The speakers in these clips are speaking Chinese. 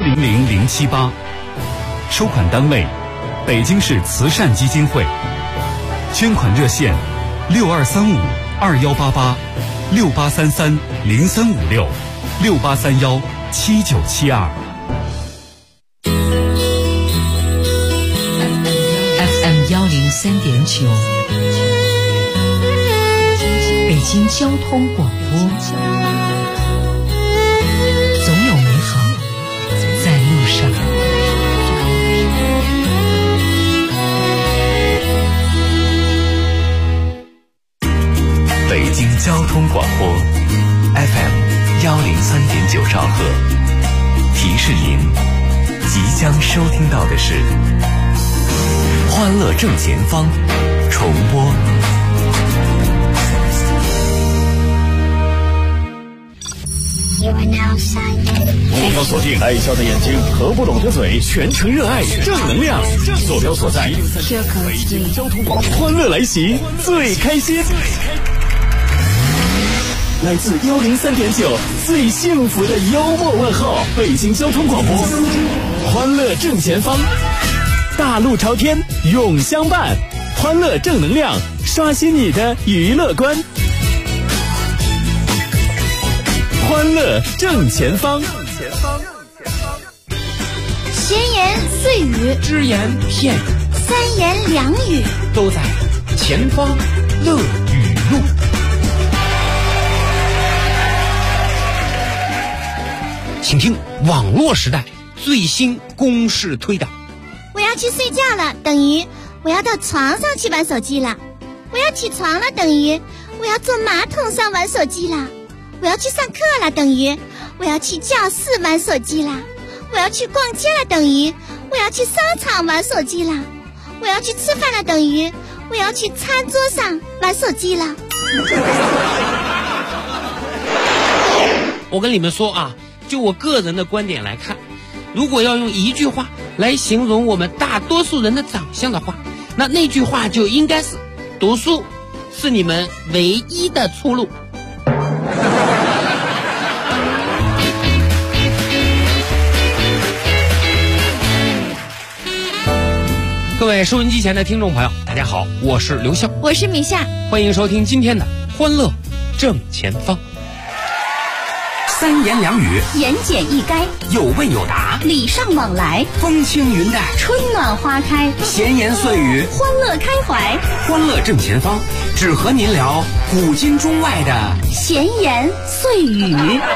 000-078，收款单位北京市慈善基金会，捐款热线6235-2833-0356-6831-7972。 FM 103.9，北京交通广播，总有美好在路上。 北京交通广播 FM 103.9兆赫，提示您即将收听到的是欢乐正前方重播。 目标锁定爱笑的眼睛和不懂的嘴，全程热爱正能量。坐标所在北京交通广播，欢乐来袭，最开心。来自103.9最幸福的幽默问候，北京交通广播，欢乐正前方，大路朝天永相伴，欢乐正能量，刷新你的娱乐观。欢乐正前方， 闲言碎语， 只言片语， 三言两语， 都在前方乐语录。请听网络时代最新公式推导。 我要去睡觉了，等于我要到床上去玩手机了。我要起床了，等于我要坐马桶上玩手机了。我要去上课了，等于我要去教室玩手机了。我要去逛街了，等于我要去商场玩手机了。我要去吃饭了，等于我要去餐桌上玩手机了。 我跟你们说啊，就我个人的观点来看，如果要用一句话来形容我们大多数人的长相的话，那句话就应该是读书是你们唯一的出路。各位收音机前的听众朋友，大家好，我是刘笑， 我是米夏， 欢迎收听今天的欢乐正前方。 三言两语， 言简意赅， 有问有答， 礼尚往来， 风轻云淡， 春暖花开， 闲言碎语， 欢乐开怀。 欢乐正前方，只和您聊古今中外的闲言碎语。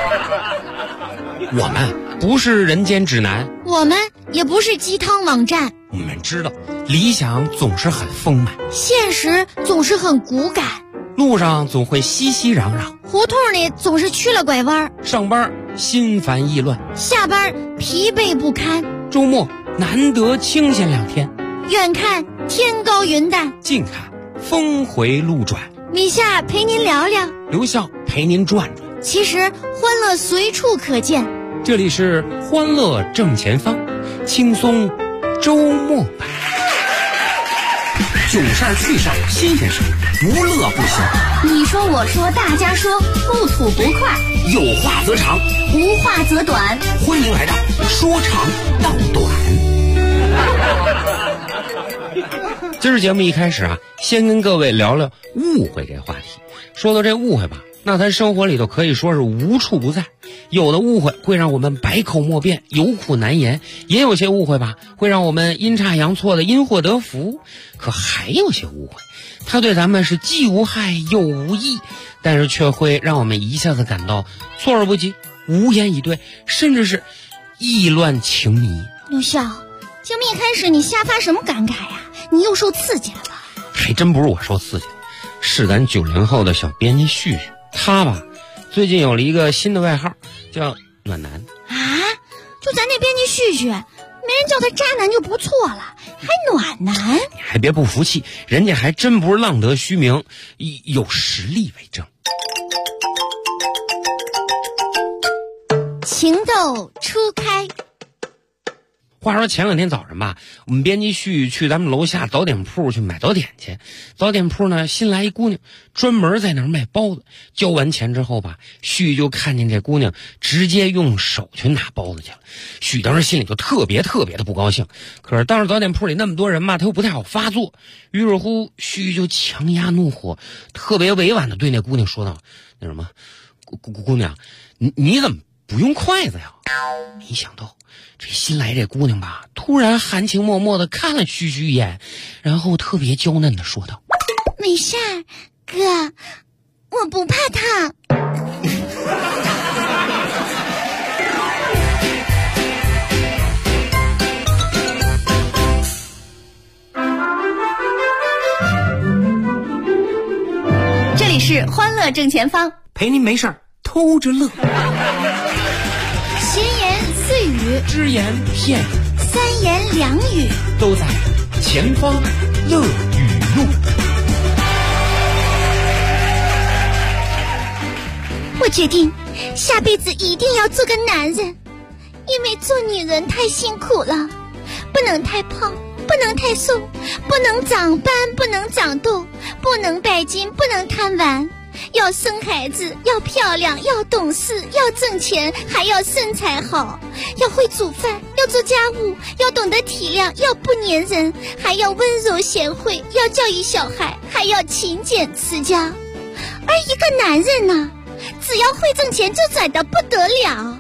我们不是人间指南， 我们也不是鸡汤网站， 我们知道理想总是很丰满， 现实总是很骨感， 路上总会熙熙攘攘， 胡同里总是去了拐弯， 上班心烦意乱， 下班疲惫不堪， 周末难得清闲2天， 远看天高云淡， 近看峰回路转。 米夏陪您聊聊， 刘笑陪您转转。 其实欢乐随处可见， 这里是欢乐正前方，轻松周末版。 囧事儿趣事儿新鲜事儿，无乐不休。 你说我说大家说，不吐不快， 有话则长， 无话则短。 欢迎来到说长道短。 今儿节目一开始啊，先跟各位聊聊误会这话题。说到这误会吧，那咱生活里头可以说是无处不在。有的误会会让我们百口莫辩，有苦难言，也有些误会吧会让我们阴差阳错的因祸得福。可还有些误会，它对咱们是既无害又无益，但是却会让我们一下子感到措而不及，无言以对，甚至是意乱情迷。 刘笑，节目一开始你瞎发什么感慨呀？你又受刺激了吧？ 还真不是我受刺激，是咱90后的小编辑旭旭，他吧最近有了一个新的外号，叫暖男啊！就咱这编辑旭旭，没人叫他渣男就不错了，还暖男？ 你还别不服气，人家还真不是浪得虚名，有实力为证。 情窦初开， 话说前两天早上吧，我们编辑旭去咱们楼下早点铺去买早点去。早点铺呢，新来一姑娘，专门在那儿卖包子。交完钱之后吧，旭就看见这姑娘直接用手去拿包子去了。旭当时心里就特别的不高兴。可是当时早点铺里那么多人嘛，他又不太好发作。于是乎，旭就强压怒火，特别委婉的对那姑娘说道：“那什么，姑娘，你怎么不用筷子呀？”没想到这新来这姑娘吧，突然含情脉脉的看了旭旭一眼，然后特别娇嫩的说道：“ 没事儿，哥，我不怕烫。” 这里是欢乐正前方， 陪您没事儿偷着乐。 闲言碎语， 只言片语， 三言两语， 都在前方乐语录。 我决定下辈子一定要做个男人，因为做女人太辛苦了，不能太胖，不能太瘦，不能长斑，不能长痘，不能拜金，不能贪玩，要生孩子，要漂亮，要懂事，要挣钱，还要身材好，要会煮饭，要做家务，要懂得体谅，要不粘人，还要温柔贤惠，要教育小孩，还要勤俭持家。而一个男人呢，只要会挣钱就拽得不得了。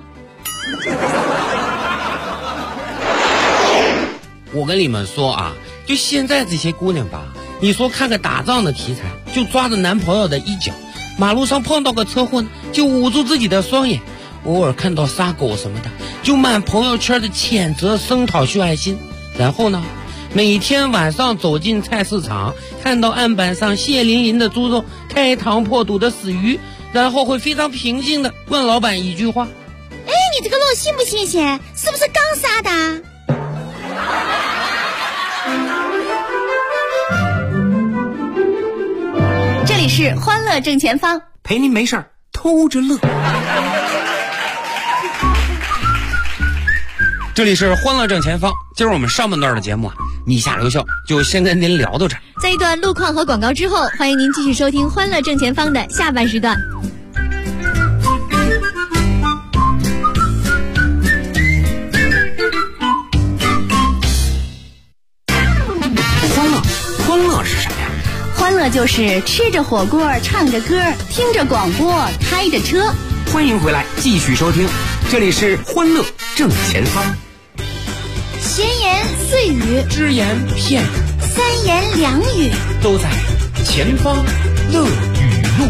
我跟你们说啊，就现在这些姑娘吧，你说看个打仗的题材，就抓着男朋友的衣角，马路上碰到个车祸呢，就捂住自己的双眼，偶尔看到杀狗什么的，就满朋友圈的谴责声讨秀爱心。然后呢，每天晚上走进菜市场，看到案板上血淋淋的猪肉，开膛破肚的死鱼，然后会非常平静的问老板一句话：“ 哎，你这个肉新不新鲜？是不是刚杀的？” 这里是欢乐正前方， 陪您没事儿偷着乐。 这里是欢乐正前方，今儿我们上半段的节目啊，米下留笑就先跟您聊到这儿。 在一段路况和广告之后，欢迎您继续收听欢乐正前方的下半时段。 欢乐是什么呀？ 欢乐就是吃着火锅，唱着歌，听着广播，开着车。 欢迎回来，继续收听，这里是欢乐正前方。 闲言碎语， 只言片语， 三言两语， 都在前方乐语录。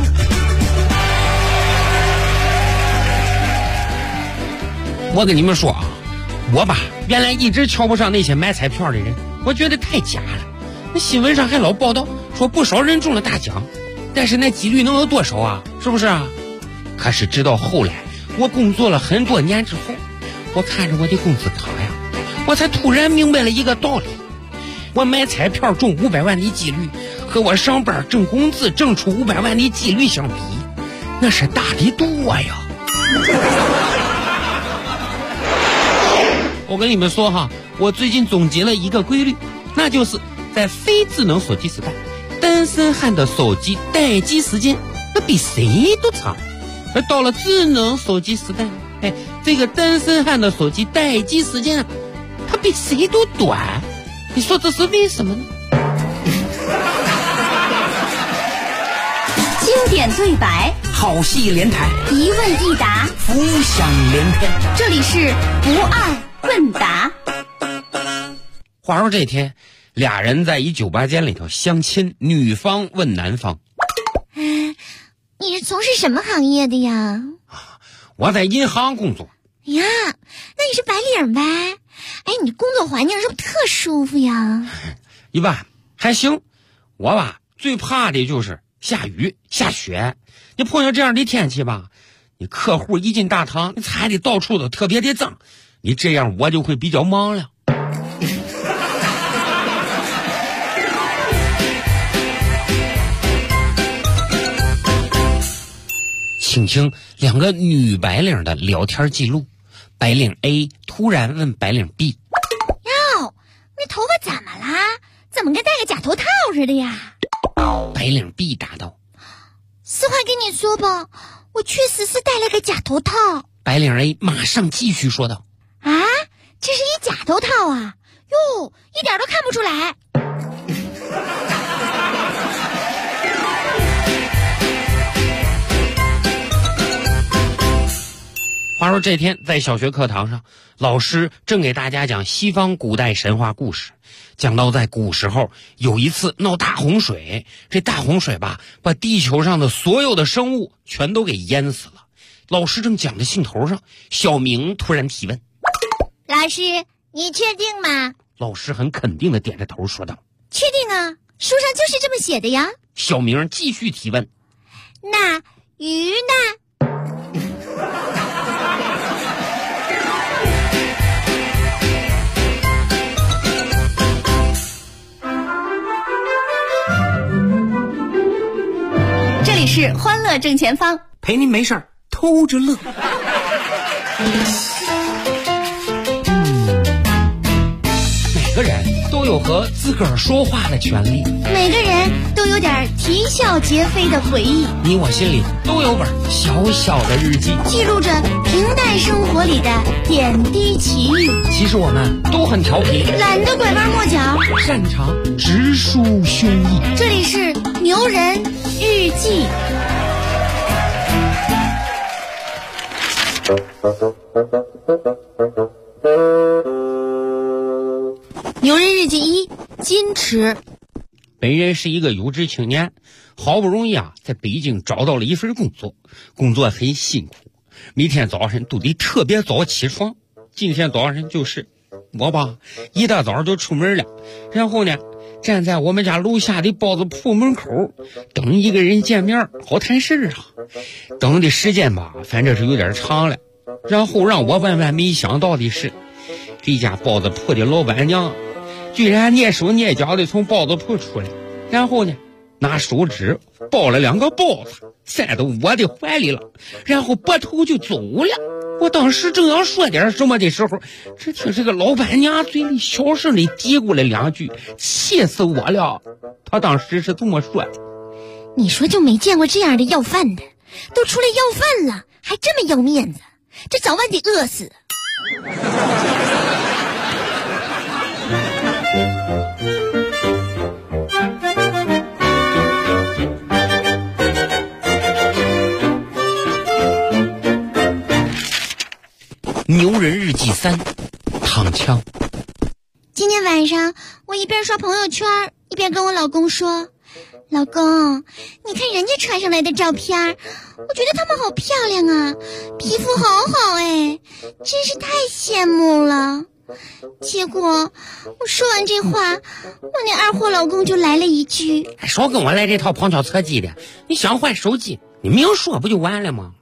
我跟你们说啊，我吧原来一直瞧不上那些买彩票的人，我觉得太假了。那新闻上还老报道说不少人中了大奖，但是那几率能有多少啊？是不是啊？可是直到后来我工作了很多年之后，我看着我的工资卡呀，我才突然明白了一个道理：我买彩票中500万的几率和我上班挣工资挣出500万的几率相比，那是大的多呀。我跟你们说哈，我最近总结了一个规律，那就是在非智能手机时代，单身汉的手机待机时间那比谁都长，而到了智能手机时代，这个单身汉的手机待机时间啊，它比谁都短。你说这是为什么呢？ 经典对白， 好戏连台， 一问一答， 浮想联翩。 这里是不二问答。 话说这天，俩人在一酒吧间里头相亲，女方问男方：“ 你是从事什么行业的呀？”“ 我在银行工作。”“ 呀，那你是白领呗？哎，你工作环境是不是特舒服呀？”“ 一般，还行。我吧最怕的就是下雨下雪。你碰上这样的天气吧，你客户一进大堂，你踩的到处都特别的脏，你这样我就会比较忙了。”请听两个女白领的聊天记录。白领 A 突然问白领 B：“ 你头发怎么啦？怎么跟戴个假头套似的呀？ 白领 B 答道。 实话跟你说吧，我确实是戴了个假头套。 白领 A 马上继续说道。 啊，这是一假头套啊？哟，一点都看不出来。 话说这天在小学课堂上，老师正给大家讲西方古代神话故事，讲到在古时候有一次闹大洪水，这大洪水吧，把地球上的所有的生物全都给淹死了。老师正讲着兴头上，小明突然提问。 老师，你确定吗？ 老师很肯定地点着头说道。 确定啊，书上就是这么写的呀。 小明继续提问。 那鱼呢？ 这里是欢乐正前方， 陪您没事儿偷着乐。 每个人都有和自个儿说话的权利， 每个人都有点啼笑皆非的回忆， 你我心里都有本小小的日记， 记录着平淡生活里的点滴奇遇。 其实我们都很调皮， 懒得拐弯抹角， 擅长直抒胸臆。 这里是牛人日记。牛人日记1：矜持。 本人是一个有志青年，好不容易在北京找到了一份工作，工作很辛苦，每天早上都得特别早起床。今天早上就是我吧，一大早就出门了，然后呢，站在我们家楼下的包子铺门口，等一个人见面，好谈事啊。等的时间吧，反正是有点长了。然后让我万万没想到的是，这家包子铺的老板娘居然蹑手蹑脚的从包子铺出来，然后呢，拿手指包了2个包子，塞到我的怀里了，然后拨头就走了。我当时正要说点什么的时候，只听这个老板娘嘴里小声的嘀咕了2句，气死我了。她当时是这么说的： 你说就没见过这样的要饭的，都出来要饭了，还这么要面子，这早晚得饿死。 牛人日记3：躺枪。 今天晚上我一边刷朋友圈，一边跟我老公说，老公，你看人家传上来的照片，我觉得他们好漂亮啊，皮肤好好哎，真是太羡慕了。结果我说完这话，我那二货老公就来了一句， 少跟我来这套旁敲侧击的，你想换手机你明说不就完了吗？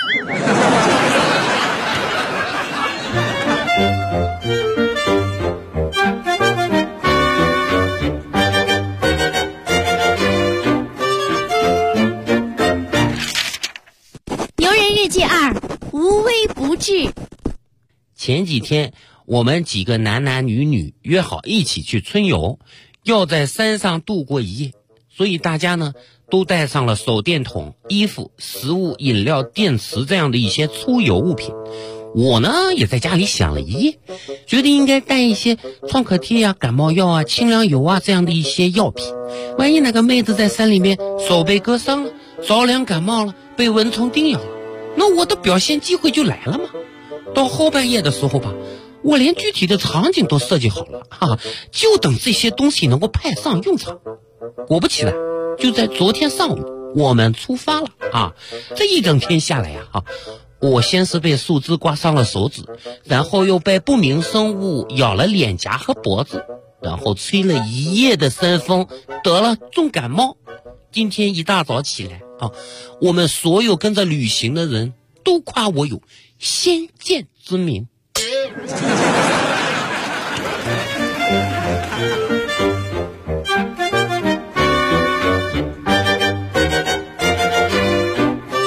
牛人日记2：无微不至。 前几天我们几个男男女女约好一起去春游，要在山上度过一夜，所以大家呢都带上了手电筒、衣服、食物、饮料、电池这样的一些出游物品。我呢也在家里想了一夜，觉得应该带一些创可贴啊、感冒药啊、清凉油啊这样的一些药品。万一那个妹子在山里面手被割伤了，着凉感冒了，被蚊虫叮咬了，那我的表现机会就来了嘛。到后半夜的时候吧，我连具体的场景都设计好了就等这些东西能够派上用场。果不其然，就在昨天上午我们出发了这一整天下来我先是被树枝刮伤了手指，然后又被不明生物咬了脸颊和脖子，然后吹了一夜的山风，得了重感冒。今天一大早起来我们所有跟着旅行的人都夸我有先见之明。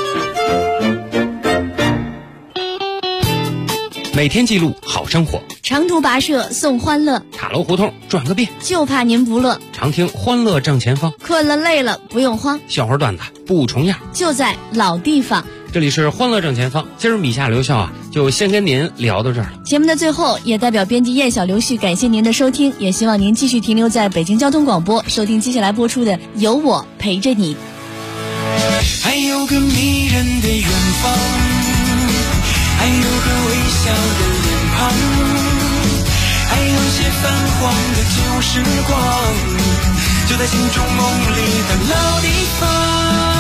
每天记录好生活， 长途跋涉送欢乐， 塔楼胡同转个遍， 就怕您不乐。 常听欢乐正前方， 困了累了不用慌， 笑话段子不重样， 就在老地方。 这里是欢乐正前方，今儿米夏留校啊，就先跟您聊到这儿了。 节目的最后，也代表编辑叶小刘旭感谢您的收听，也希望您继续停留在北京交通广播，收听接下来播出的《有我陪着你》。 还有个迷人的远方，还有个微笑的脸庞，还有些泛黄的旧时光，就在心中梦里的老地方。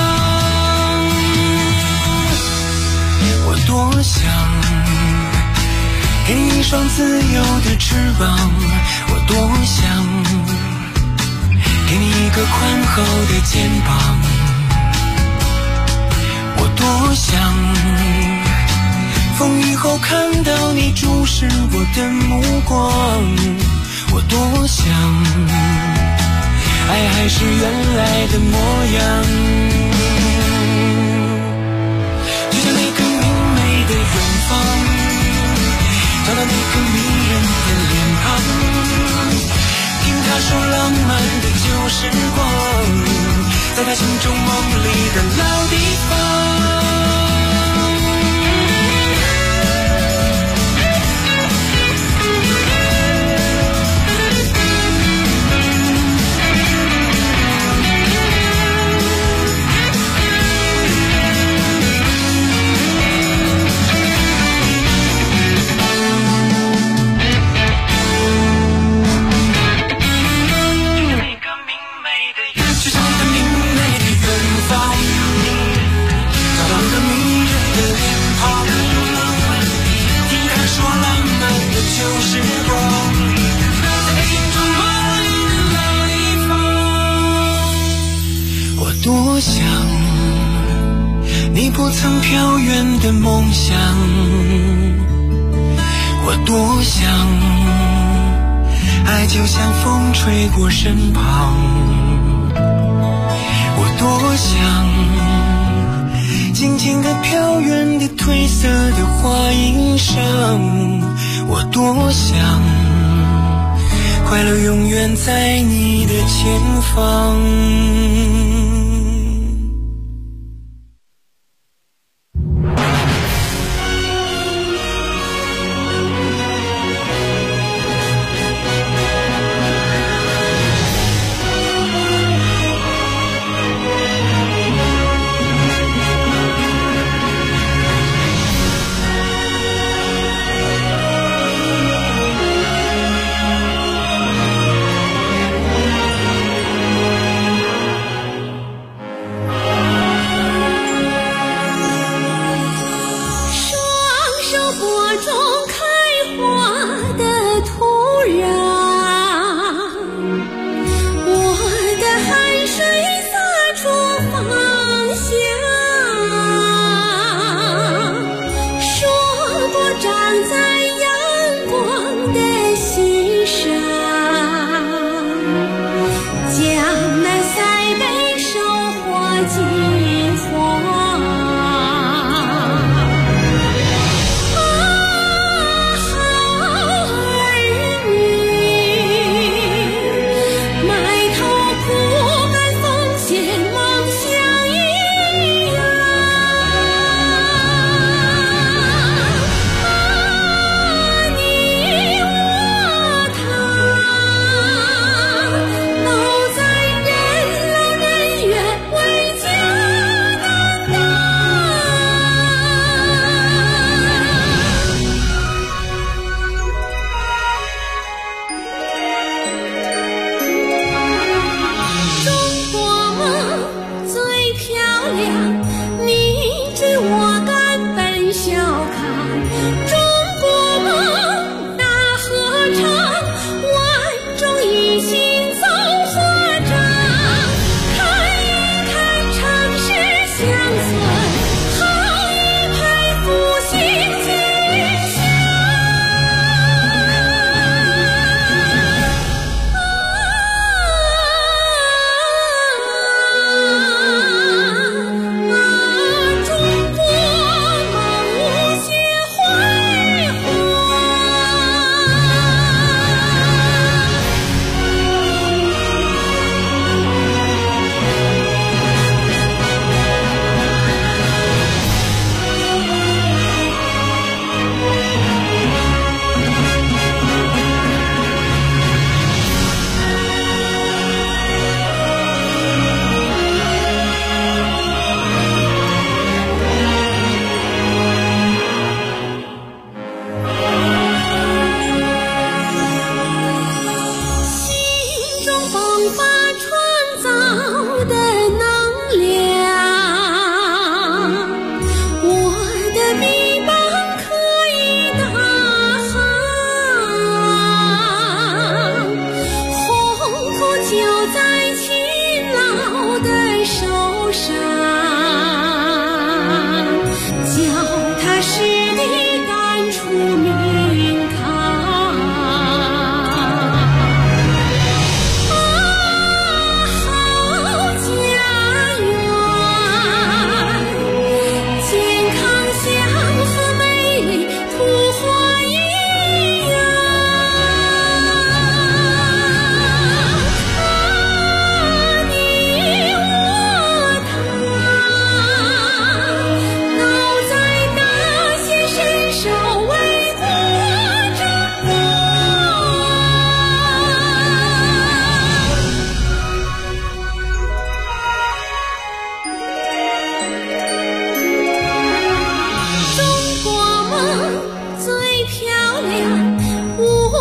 我多想给你一双自由的翅膀，我多想给你一个宽厚的肩膀，我多想风雨后看到你注视我的目光，我多想爱还是原来的模样，就像那个明媚的远方，找到那个迷人的脸庞，听他说浪漫的旧时光，在他心中梦里的老地方。多想你不曾飘远的梦想，我多想爱就像风吹过身旁，我多想静静地飘远的褪色的花衣裳，我多想快乐永远在你的前方。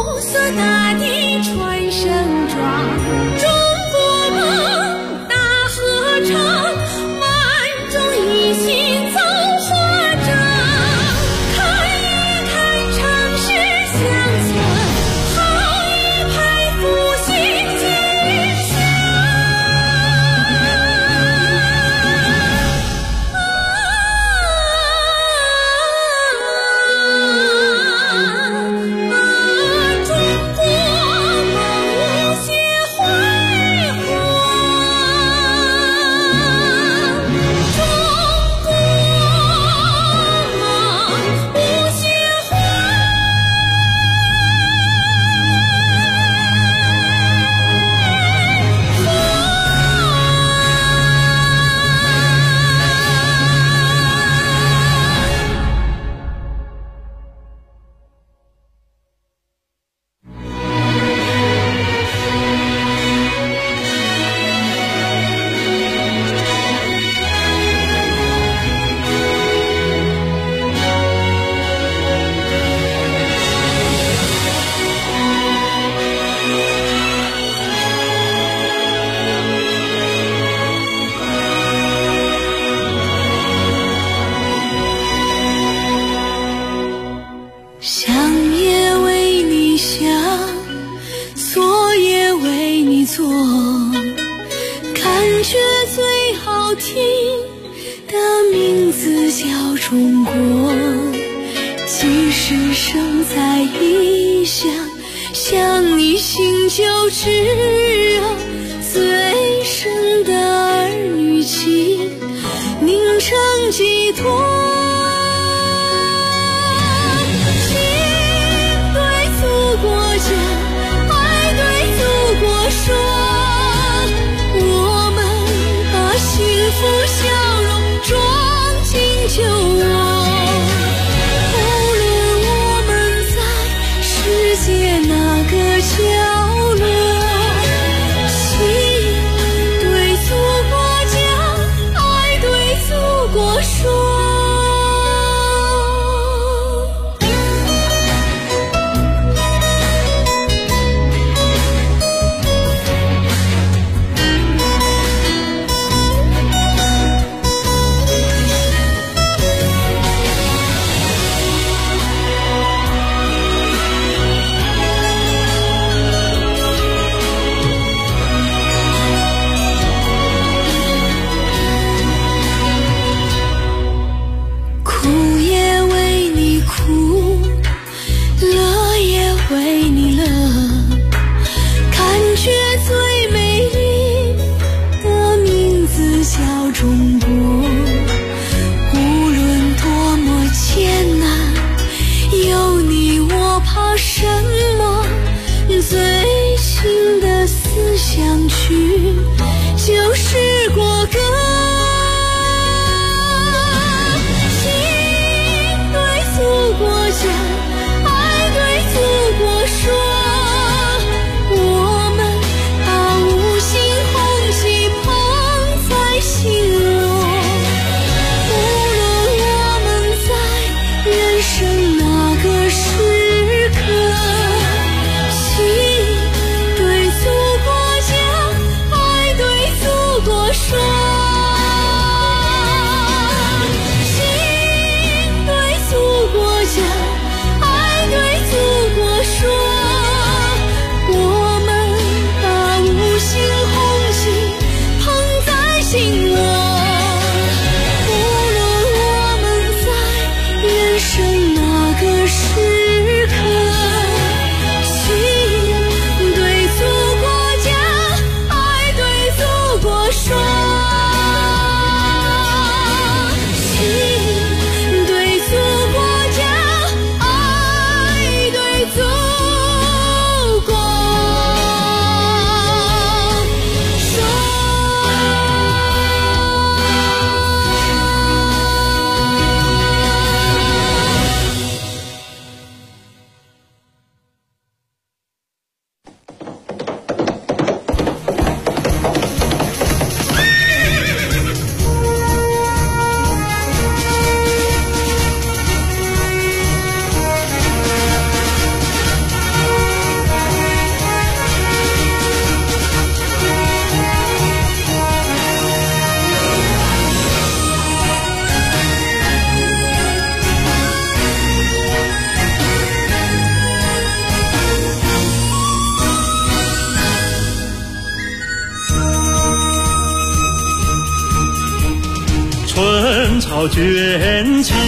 色大地传声壮，中国梦大合唱，万众一心走华章，看一看城市乡村，好一派复兴精神。中国，即使生在异乡，想你心就炙热，最深的儿女情凝成寄托。心对祖国讲，爱对祖国说，我们把幸福笑容装进酒窝。无论我们在世界哪个角落，心对祖国讲，爱对祖国说。最新的思想曲就是国歌，心对祖国讲，爱对祖国说，我们把五星红旗捧在心窝。无论我们在人生哪个时刻，对祖国讲，爱对祖国潮卷起，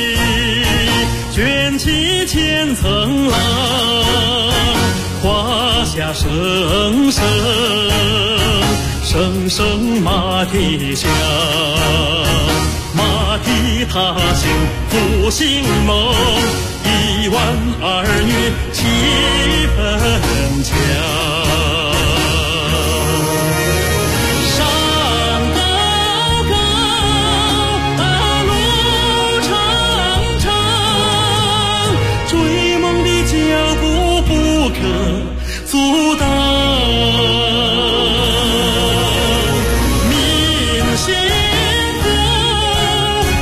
卷起千层浪，华夏声声，声声马蹄响，马蹄踏行复兴梦，1万儿女气氛强。阻挡明星风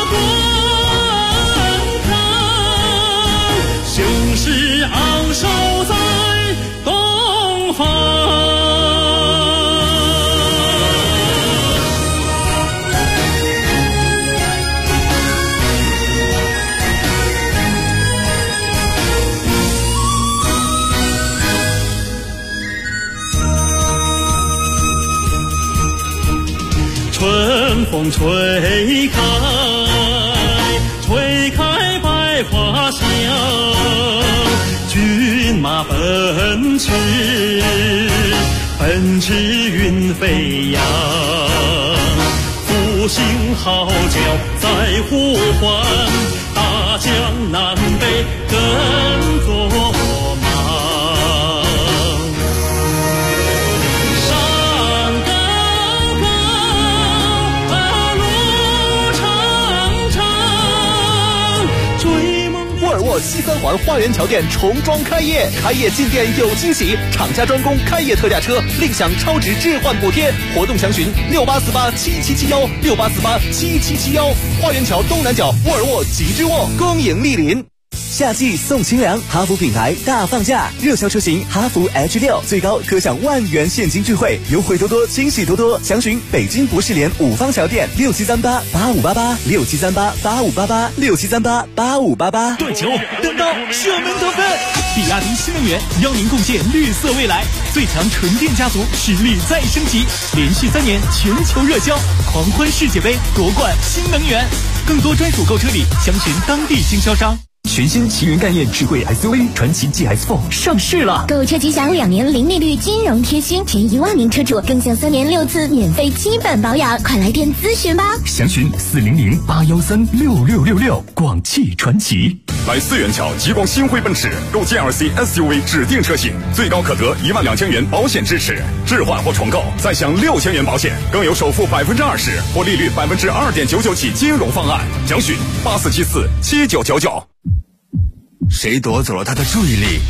滚烫，雄狮昂首在东方。春风吹开，吹开百花香，骏马奔驰，奔驰云飞扬，复兴号角在呼唤，大江南北跟作西三环花园桥店重装开业，开业进店有惊喜，厂家专供开业特价车，另享超值置换补贴。活动详询68487771，68487771。花园桥东南角沃尔沃极致沃，恭迎莅临。夏季送清凉，哈弗品牌大放价，热销车型哈弗 H6最高可享10000元现金钜惠，优惠多多，惊喜多多。详询北京博士联5方桥店67388588，67388588，67388588。 断球、单刀、射门得分。比亚迪新能源邀您共建绿色未来，最强纯电家族实力再升级，连续3年全球热销，狂欢世界杯夺冠新能源。更多专属购车礼，详询当地经销商。 全新奇云概念智慧 SUV 传祺 GS4 上市了， 购车即享2年零利率金融贴心，前1万名车主更享3年6次免费基本保养，快来电咨询吧。 详询40081366666，广汽传祺。 来四元桥极光新辉奔驰购 GLC SUV 指定车型，最高可得12000元保险支持，置换或重购再享6000元保险，更有首付20%或利率2.99%起金融方案。详询84747999。 谁夺走了他的注意力？